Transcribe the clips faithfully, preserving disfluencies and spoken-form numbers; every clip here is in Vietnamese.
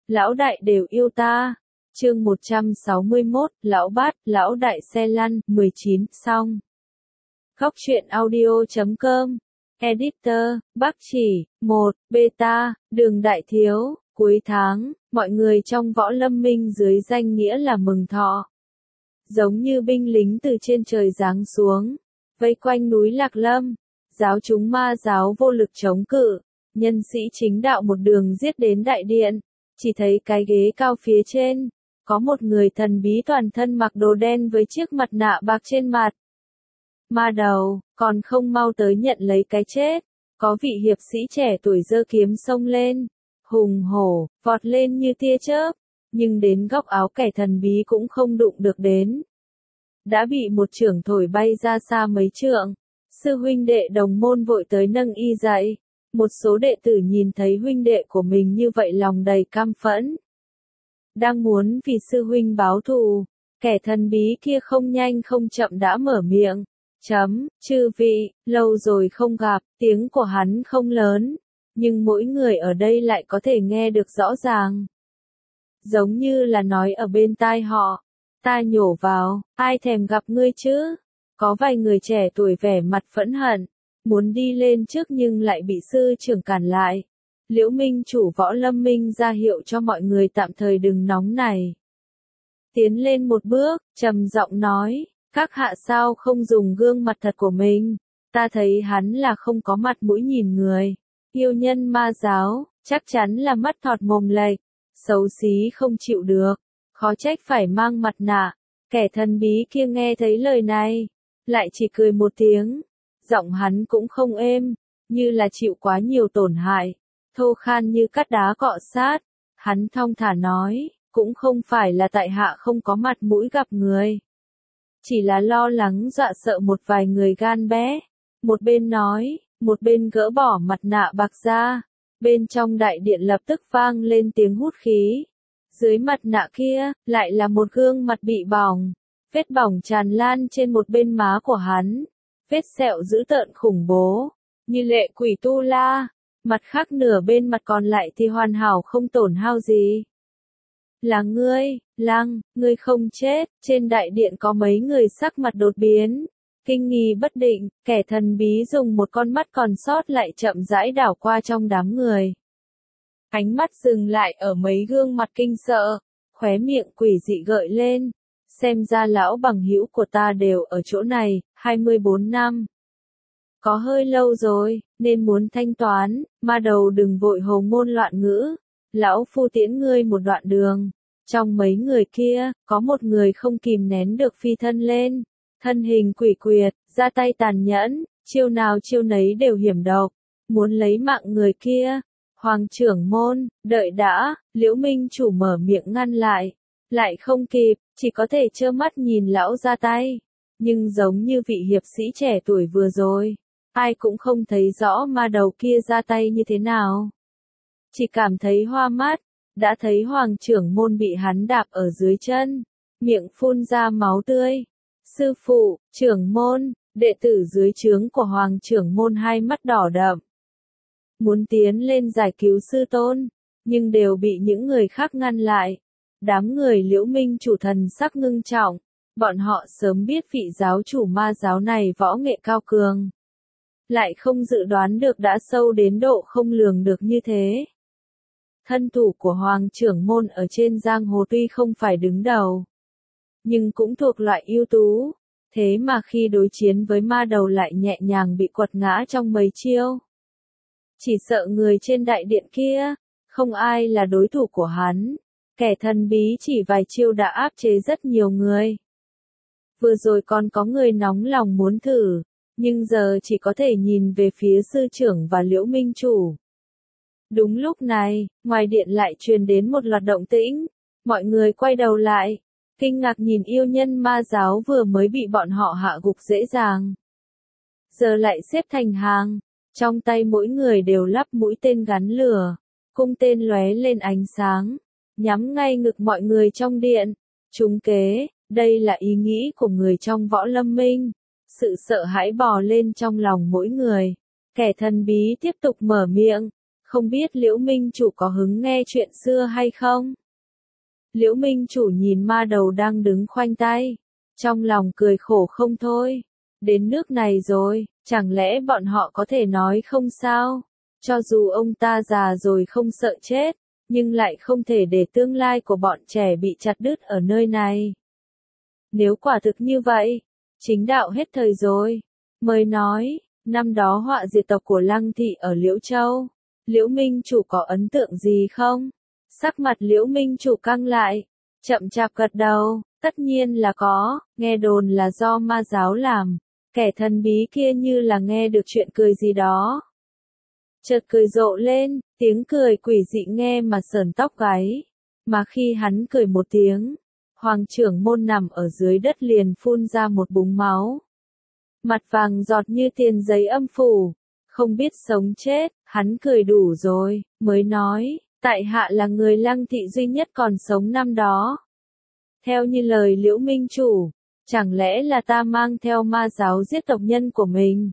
lão đại đều yêu ta. Chương một trăm sáu mươi mốt, lão bát, lão đại xe lăn, mười chín, xong. Góc truyện audio chấm com. Editor, Bắc Chỉ, một, Beta, Đường Đại Thiếu, cuối tháng, mọi người trong võ lâm minh dưới danh nghĩa là mừng thọ. Giống như binh lính từ trên trời giáng xuống, vây quanh núi Lạc Lâm, giáo chúng ma giáo vô lực chống cự, nhân sĩ chính đạo một đường giết đến đại điện, chỉ thấy cái ghế cao phía trên, có một người thần bí toàn thân mặc đồ đen với chiếc mặt nạ bạc trên mặt. Ma đầu, còn không mau tới nhận lấy cái chết. Có vị hiệp sĩ trẻ tuổi giơ kiếm xông lên, hùng hổ, vọt lên như tia chớp, nhưng đến góc áo kẻ thần bí cũng không đụng được đến. Đã bị một chưởng thổi bay ra xa mấy trượng. Sư huynh đệ đồng môn vội tới nâng y dậy. Một số đệ tử nhìn thấy huynh đệ của mình như vậy lòng đầy căm phẫn. Đang muốn vì sư huynh báo thù, kẻ thần bí kia không nhanh không chậm đã mở miệng. Chấm, chư vị, lâu rồi không gặp, tiếng của hắn không lớn, nhưng mỗi người ở đây lại có thể nghe được rõ ràng. Giống như là nói ở bên tai họ, ta nhổ vào, ai thèm gặp ngươi chứ? Có vài người trẻ tuổi vẻ mặt phẫn hận, muốn đi lên trước nhưng lại bị sư trưởng cản lại. Liễu Minh chủ võ lâm minh ra hiệu cho mọi người tạm thời đừng nóng này. Tiến lên một bước, trầm giọng nói. Các hạ sao không dùng gương mặt thật của mình, ta thấy hắn là không có mặt mũi nhìn người. Yêu nhân ma giáo, chắc chắn là mắt thọt mồm lệch, xấu xí không chịu được, khó trách phải mang mặt nạ. Kẻ thần bí kia nghe thấy lời này, lại chỉ cười một tiếng, giọng hắn cũng không êm, như là chịu quá nhiều tổn hại, thô khan như cắt đá cọ sát. Hắn thong thả nói, cũng không phải là tại hạ không có mặt mũi gặp người. Chỉ là lo lắng dọa sợ một vài người gan bé. Một bên nói, một bên gỡ bỏ mặt nạ bạc ra. Bên trong đại điện lập tức vang lên tiếng hút khí. Dưới mặt nạ kia, lại là một gương mặt bị bỏng. Vết bỏng tràn lan trên một bên má của hắn. Vết sẹo dữ tợn khủng bố, như lệ quỷ tu la. Mặt khác nửa bên mặt còn lại thì hoàn hảo không tổn hao gì. Là ngươi, Lăng, ngươi không chết. Trên đại điện có mấy người sắc mặt đột biến, kinh nghi bất định. Kẻ thần bí dùng một con mắt còn sót lại chậm rãi đảo qua trong đám người. Ánh mắt dừng lại ở mấy gương mặt kinh sợ, khóe miệng quỷ dị gợi lên. Xem ra lão bằng hữu của ta đều ở chỗ này, hai mươi bốn năm. Có hơi lâu rồi, nên muốn thanh toán. Ma đầu đừng vội hồ ngôn loạn ngữ. Lão phu tiễn ngươi một đoạn đường. Trong mấy người kia, có một người không kìm nén được phi thân lên. Thân hình quỷ quyệt, ra tay tàn nhẫn, chiêu nào chiêu nấy đều hiểm độc. Muốn lấy mạng người kia. Hoàng trưởng môn, đợi đã, Liễu Minh chủ mở miệng ngăn lại. Lại không kịp, chỉ có thể trơ mắt nhìn lão ra tay. Nhưng giống như vị hiệp sĩ trẻ tuổi vừa rồi, ai cũng không thấy rõ ma đầu kia ra tay như thế nào. Chỉ cảm thấy hoa mắt, đã thấy hoàng trưởng môn bị hắn đạp ở dưới chân, miệng phun ra máu tươi. Sư phụ, trưởng môn, đệ tử dưới trướng của hoàng trưởng môn hai mắt đỏ đậm. Muốn tiến lên giải cứu sư tôn, nhưng đều bị những người khác ngăn lại. Đám người Liễu Minh chủ thần sắc ngưng trọng, bọn họ sớm biết vị giáo chủ ma giáo này võ nghệ cao cường. Lại không dự đoán được đã sâu đến độ không lường được như thế. Thân thủ của hoàng trưởng môn ở trên giang hồ tuy không phải đứng đầu, nhưng cũng thuộc loại ưu tú, thế mà khi đối chiến với ma đầu lại nhẹ nhàng bị quật ngã trong mấy chiêu. Chỉ sợ người trên đại điện kia, không ai là đối thủ của hắn, kẻ thần bí chỉ vài chiêu đã áp chế rất nhiều người. Vừa rồi còn có người nóng lòng muốn thử, nhưng giờ chỉ có thể nhìn về phía sư trưởng và Liễu Minh chủ. Đúng lúc này, ngoài điện lại truyền đến một loạt động tĩnh, mọi người quay đầu lại, kinh ngạc nhìn yêu nhân ma giáo vừa mới bị bọn họ hạ gục dễ dàng. Giờ lại xếp thành hàng, trong tay mỗi người đều lắp mũi tên gắn lửa, cung tên lóe lên ánh sáng, nhắm ngay ngực mọi người trong điện. Trúng kế, đây là ý nghĩ của người trong võ lâm minh. Sự sợ hãi bò lên trong lòng mỗi người. Kẻ thần bí tiếp tục mở miệng. không biết Liễu Minh Chủ có hứng nghe chuyện xưa hay không? Liễu Minh Chủ nhìn ma đầu đang đứng khoanh tay, trong lòng cười khổ không thôi. Đến nước này rồi, chẳng lẽ bọn họ có thể nói không sao? Cho dù ông ta già rồi không sợ chết, nhưng lại không thể để tương lai của bọn trẻ bị chặt đứt ở nơi này. Nếu quả thực như vậy, chính đạo hết thời rồi. Mới nói, năm đó họa diệt tộc của Lăng Thị ở Liễu Châu, Liễu Minh Chủ có ấn tượng gì không? Sắc mặt Liễu Minh Chủ căng lại, chậm chạp gật đầu, tất nhiên là có, nghe đồn là do ma giáo làm, kẻ thần bí kia như là nghe được chuyện cười gì đó. Chợt cười rộ lên, tiếng cười quỷ dị nghe mà sởn tóc gáy, mà khi hắn cười một tiếng, Hoàng trưởng môn nằm ở dưới đất liền phun ra một búng máu. Mặt vàng giọt như tiền giấy âm phủ, không biết sống chết, hắn cười đủ rồi, mới nói, tại hạ là người Lăng Thị duy nhất còn sống năm đó. Theo như lời Liễu Minh Chủ, chẳng lẽ là ta mang theo ma giáo giết tộc nhân của mình?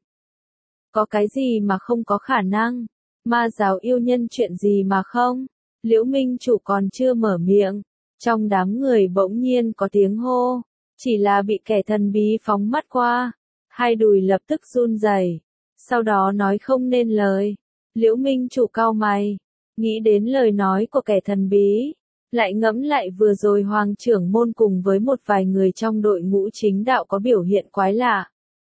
Có cái gì mà không có khả năng? Ma giáo yêu nhân chuyện gì mà không? Liễu Minh Chủ còn chưa mở miệng, trong đám người bỗng nhiên có tiếng hô, chỉ là bị kẻ thần bí phóng mắt qua, hai đùi lập tức run rẩy, sau đó nói không nên lời. Liễu Minh Chủ cau mày, nghĩ đến lời nói của kẻ thần bí, lại ngẫm lại vừa rồi Hoàng trưởng môn cùng với một vài người trong đội ngũ chính đạo có biểu hiện quái lạ.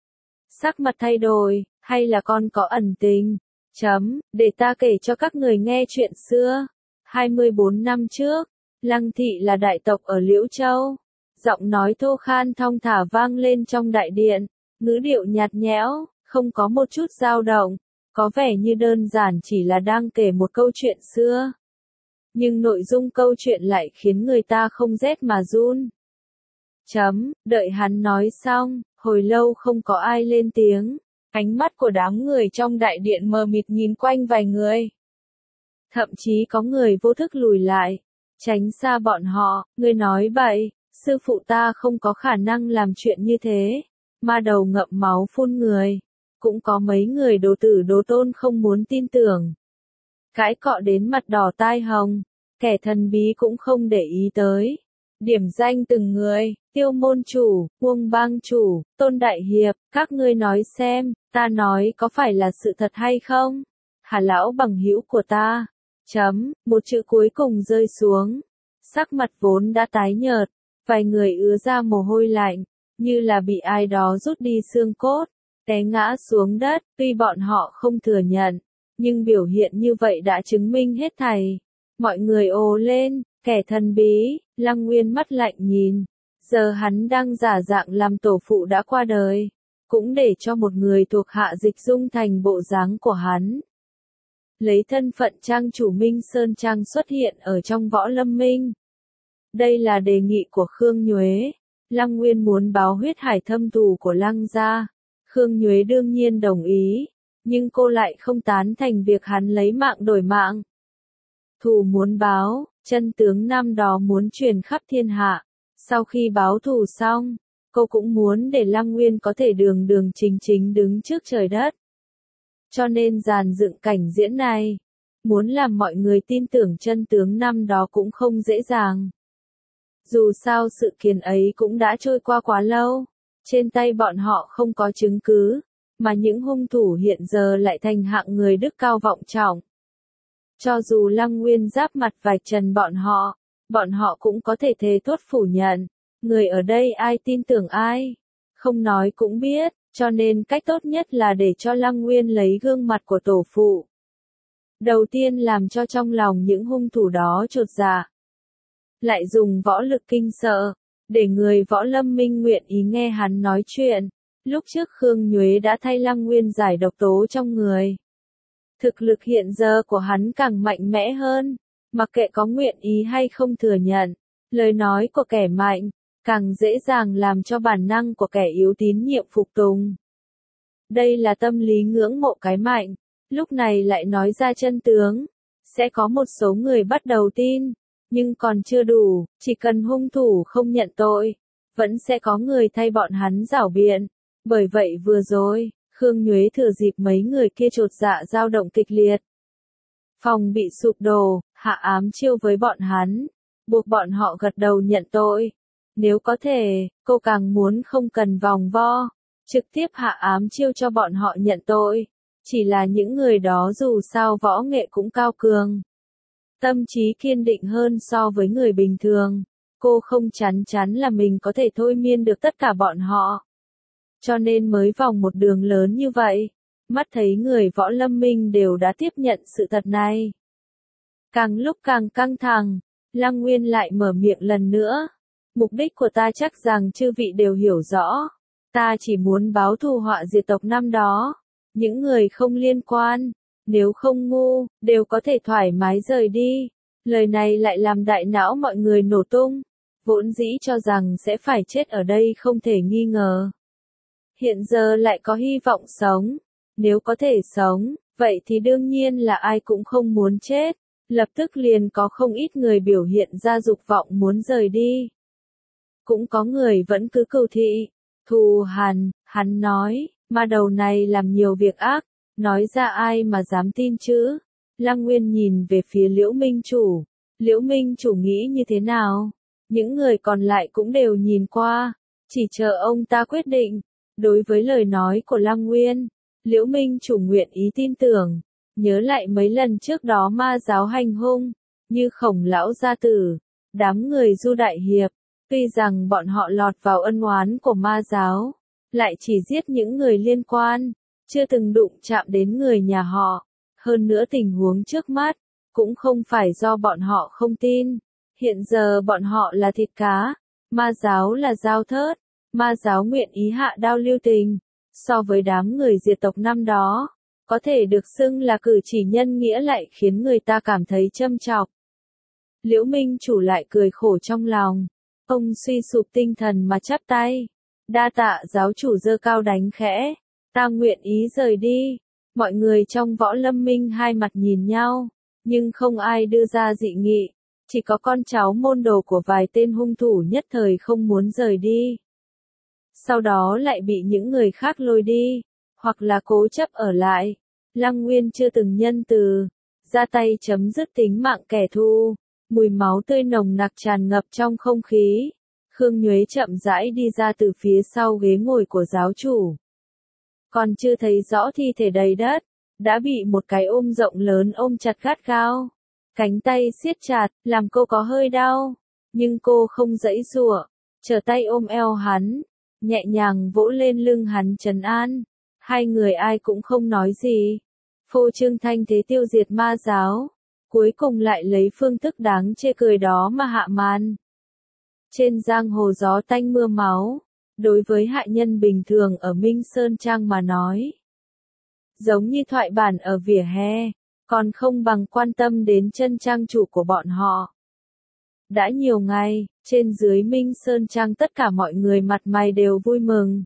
Sắc mặt thay đổi, hay là con có ẩn tình? Chấm, để ta kể cho các người nghe chuyện xưa. hai mươi bốn năm trước, Lăng Thị là đại tộc ở Liễu Châu. Giọng nói thô khan thong thả vang lên trong đại điện, ngữ điệu nhạt nhẽo, không có một chút dao động, có vẻ như đơn giản chỉ là đang kể một câu chuyện xưa. Nhưng nội dung câu chuyện lại khiến người ta không rét mà run. Chấm, đợi hắn nói xong, hồi lâu không có ai lên tiếng, ánh mắt của đám người trong đại điện mờ mịt nhìn quanh vài người. Thậm chí có người vô thức lùi lại, tránh xa bọn họ, người nói bậy, sư phụ ta không có khả năng làm chuyện như thế. Ma đầu ngậm máu phun người, cũng có mấy người đồ tử đồ tôn không muốn tin tưởng. Cãi cọ đến mặt đỏ tai hồng, kẻ thần bí cũng không để ý tới. Điểm danh từng người, Tiêu môn chủ, Uông bang chủ, Tôn đại hiệp, các ngươi nói xem, ta nói có phải là sự thật hay không? Hà lão bằng hữu của ta. Chấm, một chữ cuối cùng rơi xuống. Sắc mặt vốn đã tái nhợt, vài người ứa ra mồ hôi lạnh, như là bị ai đó rút đi xương cốt, té ngã xuống đất, tuy bọn họ không thừa nhận, nhưng biểu hiện như vậy đã chứng minh hết thảy. Mọi người ồ lên, kẻ thần bí, Lăng Nguyên mắt lạnh nhìn, giờ hắn đang giả dạng làm tổ phụ đã qua đời, cũng để cho một người thuộc hạ dịch dung thành bộ dáng của hắn. Lấy thân phận trang chủ Minh Sơn Trang xuất hiện ở trong võ lâm minh. Đây là đề nghị của Khương Nhuế. Lăng Nguyên muốn báo huyết hải thâm thù của Lăng gia. Khương Nhuế đương nhiên đồng ý, nhưng cô lại không tán thành việc hắn lấy mạng đổi mạng. Thù muốn báo, chân tướng năm đó muốn truyền khắp thiên hạ. Sau khi báo thù xong, cô cũng muốn để Lăng Nguyên có thể đường đường chính chính đứng trước trời đất. Cho nên dàn dựng cảnh diễn này, muốn làm mọi người tin tưởng chân tướng năm đó cũng không dễ dàng. Dù sao sự kiện ấy cũng đã trôi qua quá lâu, trên tay bọn họ không có chứng cứ, mà những hung thủ hiện giờ lại thành hạng người đức cao vọng trọng. Cho dù Lăng Nguyên giáp mặt vạch trần bọn họ, bọn họ cũng có thể thề thốt phủ nhận, người ở đây ai tin tưởng ai, không nói cũng biết, cho nên cách tốt nhất là để cho Lăng Nguyên lấy gương mặt của tổ phụ. Đầu tiên làm cho trong lòng những hung thủ đó chột dạ, lại dùng võ lực kinh sợ, để người võ lâm minh nguyện ý nghe hắn nói chuyện. Lúc trước Khương Nhuế đã thay Lăng Nguyên giải độc tố trong người. Thực lực hiện giờ của hắn càng mạnh mẽ hơn, mặc kệ có nguyện ý hay không thừa nhận, lời nói của kẻ mạnh, càng dễ dàng làm cho bản năng của kẻ yếu tín nhiệm phục tùng. Đây là tâm lý ngưỡng mộ cái mạnh, lúc này lại nói ra chân tướng, sẽ có một số người bắt đầu tin, nhưng còn chưa đủ, chỉ cần hung thủ không nhận tội, vẫn sẽ có người thay bọn hắn giảo biện. Bởi vậy vừa rồi, Khương Nhuế thừa dịp mấy người kia chột dạ dao động kịch liệt, Phòng bị sụp đổ, hạ ám chiêu với bọn hắn, buộc bọn họ gật đầu nhận tội. Nếu có thể, cô càng muốn không cần vòng vo, trực tiếp hạ ám chiêu cho bọn họ nhận tội. Chỉ là những người đó dù sao võ nghệ cũng cao cường. Tâm trí kiên định hơn so với người bình thường. Cô không chắn chắn là mình có thể thôi miên được tất cả bọn họ. Cho nên mới vòng một đường lớn như vậy. Mắt thấy người võ lâm minh đều đã tiếp nhận sự thật này. Càng lúc càng căng thẳng, Lăng Nguyên lại mở miệng lần nữa. Mục đích của ta chắc rằng chư vị đều hiểu rõ. Ta chỉ muốn báo thù họa diệt tộc năm đó. Những người không liên quan, nếu không ngu, đều có thể thoải mái rời đi. Lời này lại làm đại não mọi người nổ tung. Vốn dĩ cho rằng sẽ phải chết ở đây không thể nghi ngờ. Hiện giờ lại có hy vọng sống. Nếu có thể sống, vậy thì đương nhiên là ai cũng không muốn chết. Lập tức liền có không ít người biểu hiện ra dục vọng muốn rời đi. Cũng có người vẫn cứ cừu thị, thù hằn, hắn nói, mà đầu này làm nhiều việc ác, nói ra ai mà dám tin chứ. Lăng Nguyên nhìn về phía Liễu Minh Chủ, Liễu Minh Chủ nghĩ như thế nào? Những người còn lại cũng đều nhìn qua, chỉ chờ ông ta quyết định. Đối với lời nói của Lăng Nguyên, Liễu Minh Chủ nguyện ý tin tưởng, nhớ lại mấy lần trước đó ma giáo hành hung, như Khổng lão gia tử, đám người Du đại hiệp, tuy rằng bọn họ lọt vào ân oán của ma giáo, lại chỉ giết những người liên quan, chưa từng đụng chạm đến người nhà họ. Hơn nữa tình huống trước mắt, cũng không phải do bọn họ không tin. Hiện giờ bọn họ là thịt cá, ma giáo là dao thớt, ma giáo nguyện ý hạ đao lưu tình. So với đám người diệt tộc năm đó, có thể được xưng là cử chỉ nhân nghĩa lại khiến người ta cảm thấy châm chọc. Liễu Minh Chủ lại cười khổ trong lòng. Ông suy sụp tinh thần mà chắp tay. Đa tạ giáo chủ giơ cao đánh khẽ. Ta nguyện ý rời đi. Mọi người trong võ lâm minh hai mặt nhìn nhau. Nhưng không ai đưa ra dị nghị. Chỉ có con cháu môn đồ của vài tên hung thủ nhất thời không muốn rời đi. Sau đó lại bị những người khác lôi đi. Hoặc là cố chấp ở lại. Lăng Nguyên chưa từng nhân từ. Ra tay chấm dứt tính mạng kẻ thù. Mùi máu tươi nồng nặc tràn ngập trong không khí. Khương Nhuế chậm rãi đi ra từ phía sau ghế ngồi của giáo chủ. Còn chưa thấy rõ thi thể đầy đất, đã bị một cái ôm rộng lớn ôm chặt gắt gao. Cánh tay siết chặt, làm cô có hơi đau. Nhưng cô không giãy giụa, trở tay ôm eo hắn, nhẹ nhàng vỗ lên lưng hắn trấn an. Hai người ai cũng không nói gì. Phô trương thanh thế tiêu diệt ma giáo. Cuối cùng lại lấy phương thức đáng chê cười đó mà hạ màn. Trên giang hồ gió tanh mưa máu, đối với hạ nhân bình thường ở Minh Sơn Trang mà nói. Giống như thoại bản ở vỉa hè, còn không bằng quan tâm đến chân trang chủ của bọn họ. Đã nhiều ngày, trên dưới Minh Sơn Trang tất cả mọi người mặt mày đều vui mừng.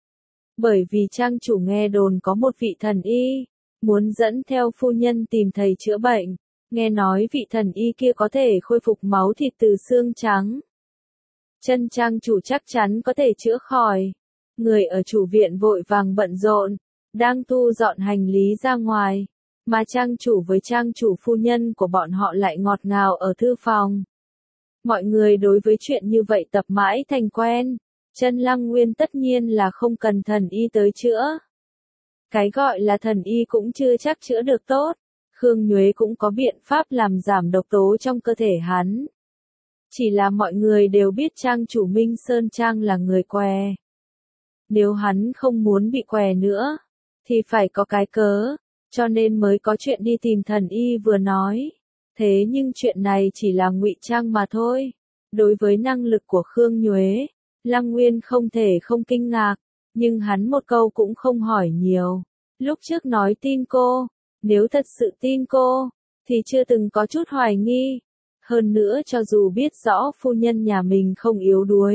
Bởi vì trang chủ nghe đồn có một vị thần y, muốn dẫn theo phu nhân tìm thầy chữa bệnh. Nghe nói vị thần y kia có thể khôi phục máu thịt từ xương trắng. Chân trang chủ chắc chắn có thể chữa khỏi. Người ở chủ viện vội vàng bận rộn, đang thu dọn hành lý ra ngoài. Mà trang chủ với trang chủ phu nhân của bọn họ lại ngọt ngào ở thư phòng. Mọi người đối với chuyện như vậy tập mãi thành quen. Chân Lăng Nguyên tất nhiên là không cần thần y tới chữa. Cái gọi là thần y cũng chưa chắc chữa được tốt. Khương Nhuế cũng có biện pháp làm giảm độc tố trong cơ thể hắn. Chỉ là mọi người đều biết trang chủ Minh Sơn Trang là người què. Nếu hắn không muốn bị què nữa, thì phải có cái cớ, cho nên mới có chuyện đi tìm thần y vừa nói. Thế nhưng chuyện này chỉ là ngụy trang mà thôi. Đối với năng lực của Khương Nhuế, Lăng Nguyên không thể không kinh ngạc, nhưng hắn một câu cũng không hỏi nhiều. Lúc trước nói tin cô. Nếu thật sự tin cô, thì chưa từng có chút hoài nghi. Hơn nữa cho dù biết rõ phu nhân nhà mình không yếu đuối.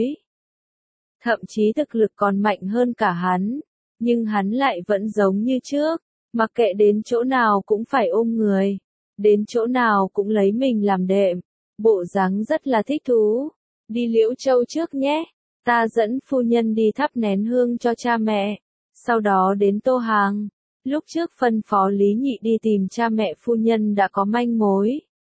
Thậm chí thực lực còn mạnh hơn cả hắn. Nhưng hắn lại vẫn giống như trước. Mặc kệ đến chỗ nào cũng phải ôm người. Đến chỗ nào cũng lấy mình làm đệm. Bộ dáng rất là thích thú. Đi Liễu Châu trước nhé. Ta dẫn phu nhân đi thắp nén hương cho cha mẹ. Sau đó đến Tô Hàng. Lúc trước phân phó Lý Nhị đi tìm cha mẹ phu nhân đã có manh mối.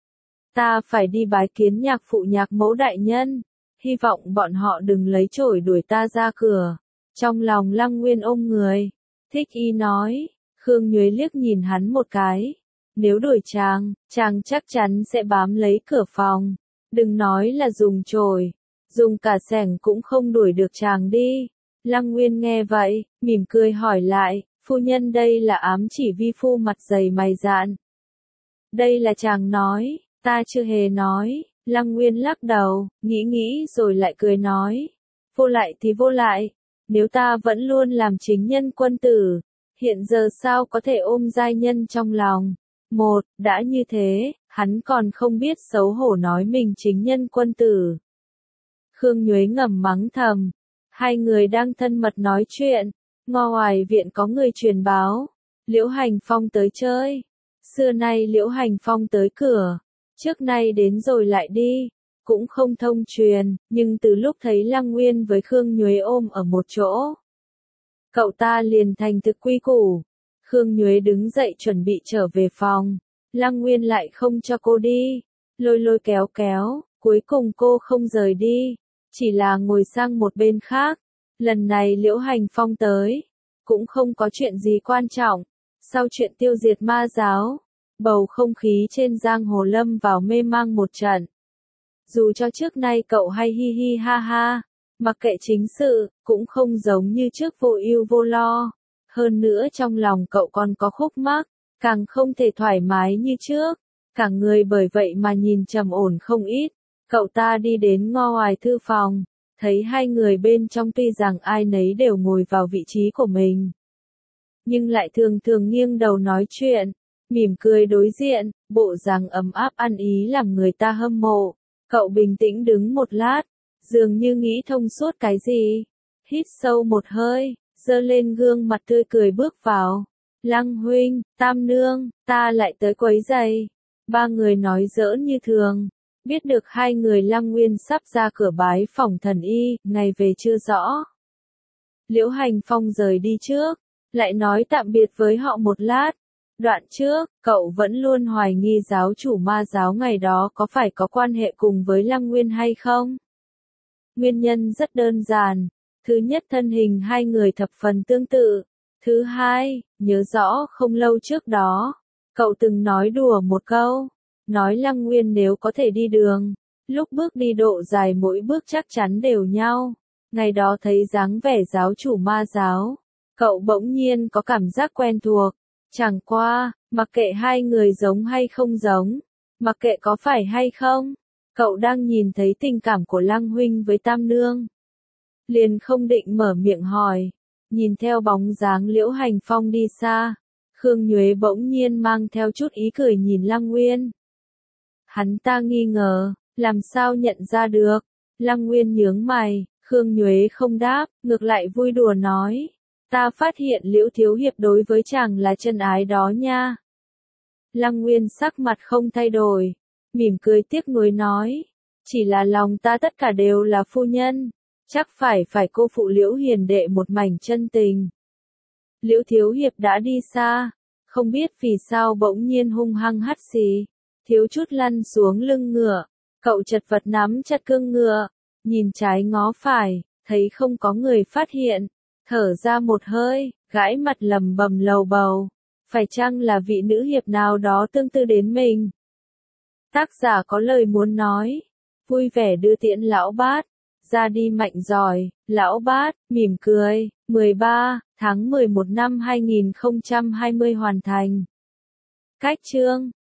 Ta phải đi bái kiến nhạc phụ nhạc mẫu đại nhân, hy vọng bọn họ đừng lấy chổi đuổi ta ra cửa. Trong lòng Lăng Nguyên ôm người, Thích Y nói, Khương Nhuế liếc nhìn hắn một cái. Nếu đuổi chàng, chàng chắc chắn sẽ bám lấy cửa phòng. Đừng nói là dùng chổi, dùng cả xẻng cũng không đuổi được chàng đi. Lăng Nguyên nghe vậy, mỉm cười hỏi lại, phu nhân đây là ám chỉ vi phu mặt dày mày dạn. Đây là chàng nói, ta chưa hề nói. Lăng Nguyên lắc đầu, nghĩ nghĩ rồi lại cười nói. Vô lại thì vô lại, nếu ta vẫn luôn làm chính nhân quân tử, hiện giờ sao có thể ôm giai nhân trong lòng. Một, đã như thế, hắn còn không biết xấu hổ nói mình chính nhân quân tử. Khương Nhuế ngầm mắng thầm. Hai người đang thân mật nói chuyện. Ngo ngoài viện có người truyền báo. Liễu Hành Phong tới chơi. Xưa nay Liễu Hành Phong tới cửa. Trước nay đến rồi lại đi. Cũng không thông truyền, nhưng từ lúc thấy Lăng Nguyên với Khương Nhuế ôm ở một chỗ, cậu ta liền thành thực quy củ. Khương Nhuế đứng dậy chuẩn bị trở về phòng. Lăng Nguyên lại không cho cô đi. Lôi lôi kéo kéo, cuối cùng cô không rời đi. Chỉ là ngồi sang một bên khác. Lần này Liễu Hành Phong tới. Cũng không có chuyện gì quan trọng. Sau chuyện tiêu diệt ma giáo, bầu không khí trên giang hồ lâm vào mê mang một trận. Dù cho trước nay cậu hay hi hi ha ha, mặc kệ chính sự, cũng không giống như trước vô ưu vô lo. Hơn nữa trong lòng cậu còn có khúc mắc, càng không thể thoải mái như trước. Cả người bởi vậy mà nhìn trầm ổn không ít. Cậu ta đi đến ngo ngoài thư phòng, thấy hai người bên trong tuy rằng ai nấy đều ngồi vào vị trí của mình, nhưng lại thường thường nghiêng đầu nói chuyện, mỉm cười đối diện, bộ dáng ấm áp ăn ý làm người ta hâm mộ. Cậu bình tĩnh đứng một lát, dường như nghĩ thông suốt cái gì. Hít sâu một hơi, giơ lên gương mặt tươi cười bước vào. Lăng huynh, Tam nương, ta lại tới quấy giày. Ba người nói giỡn như thường. Biết được hai người Lăng Nguyên sắp ra cửa bái phòng thần y, ngày về chưa rõ. Liễu Hành Phong rời đi trước, lại nói tạm biệt với họ một lát. Đoạn trước, cậu vẫn luôn hoài nghi giáo chủ ma giáo ngày đó có phải có quan hệ cùng với Lăng Nguyên hay không? Nguyên nhân rất đơn giản. Thứ nhất, thân hình hai người thập phần tương tự. Thứ hai, nhớ rõ không lâu trước đó, cậu từng nói đùa một câu, nói Lăng Nguyên nếu có thể đi đường, lúc bước đi độ dài mỗi bước chắc chắn đều nhau. Ngày đó thấy dáng vẻ giáo chủ ma giáo, cậu bỗng nhiên có cảm giác quen thuộc. Chẳng qua, mặc kệ hai người giống hay không giống, mặc kệ có phải hay không, cậu đang nhìn thấy tình cảm của Lăng huynh với Tam nương. Liền không định mở miệng hỏi, nhìn theo bóng dáng Liễu Hành Phong đi xa, Khương Nhuế bỗng nhiên mang theo chút ý cười nhìn Lăng Nguyên. Hắn ta nghi ngờ, làm sao nhận ra được? Lăng Nguyên nhướng mày, Khương Nhuế không đáp, ngược lại vui đùa nói. Ta phát hiện Liễu thiếu hiệp đối với chàng là chân ái đó nha. Lăng Nguyên sắc mặt không thay đổi, mỉm cười tiếc nuối nói. Chỉ là lòng ta tất cả đều là phu nhân, chắc phải phải cô phụ Liễu hiền đệ một mảnh chân tình. Liễu thiếu hiệp đã đi xa, không biết vì sao bỗng nhiên hung hăng hắt xì, thiếu chút lăn xuống lưng ngựa. Cậu chật vật nắm chặt cương ngựa, nhìn trái ngó phải, thấy không có người phát hiện. Thở ra một hơi, gãi mặt lầm bầm lầu bầu. Phải chăng là vị nữ hiệp nào đó tương tư đến mình? Tác giả có lời muốn nói. Vui vẻ đưa tiễn lão bát. Ra đi mạnh giỏi. Lão bát, mỉm cười. mười ba tháng mười một năm hai nghìn không trăm hai mươi hoàn thành. Cách chương